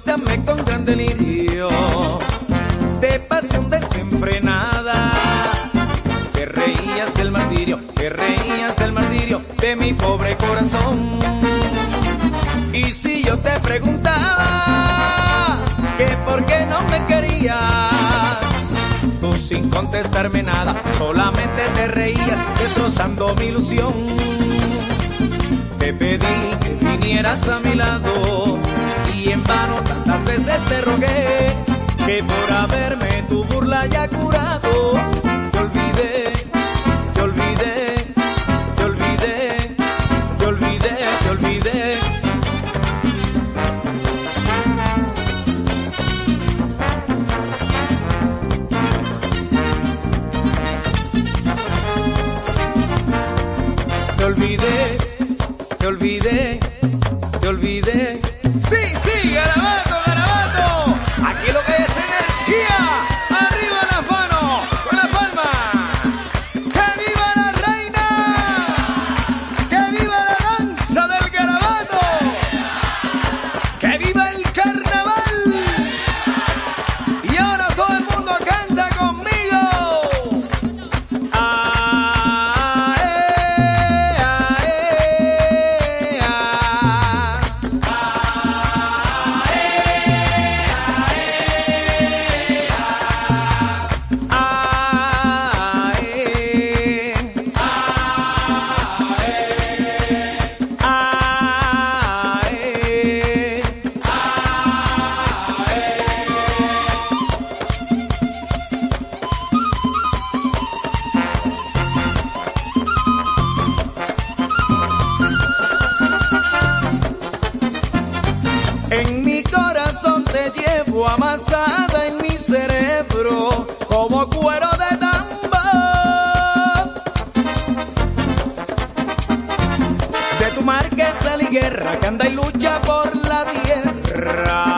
te amé con gran delirio de pasión desenfrenada. Te reías del martirio, te reías del martirio de mi pobre corazón. Y si yo te preguntaba que por qué no me querías, tú sin contestarme nada, solamente te reías, destrozando mi ilusión. Te pedí que vinieras a mi lado y en vano tantas veces te rogué que por haberme tu burla ya curado, te olvidé, te olvidé, te olvidé, te olvidé, te olvidé. Te olvidé, te olvidé, te olvidé. Sí, sí, Garabato, Garabato. Aquí lo que es energía. Arriba las manos, con la palma. ¡Que viva la reina! ¡Que viva la danza del Garabato! ¡Que viva el carnaval! Y ahora todo el mundo canta conmigo. En mi corazón te llevo amasada en mi cerebro como cuero de tambor. De tu marquesa liguerra que anda y lucha por la tierra.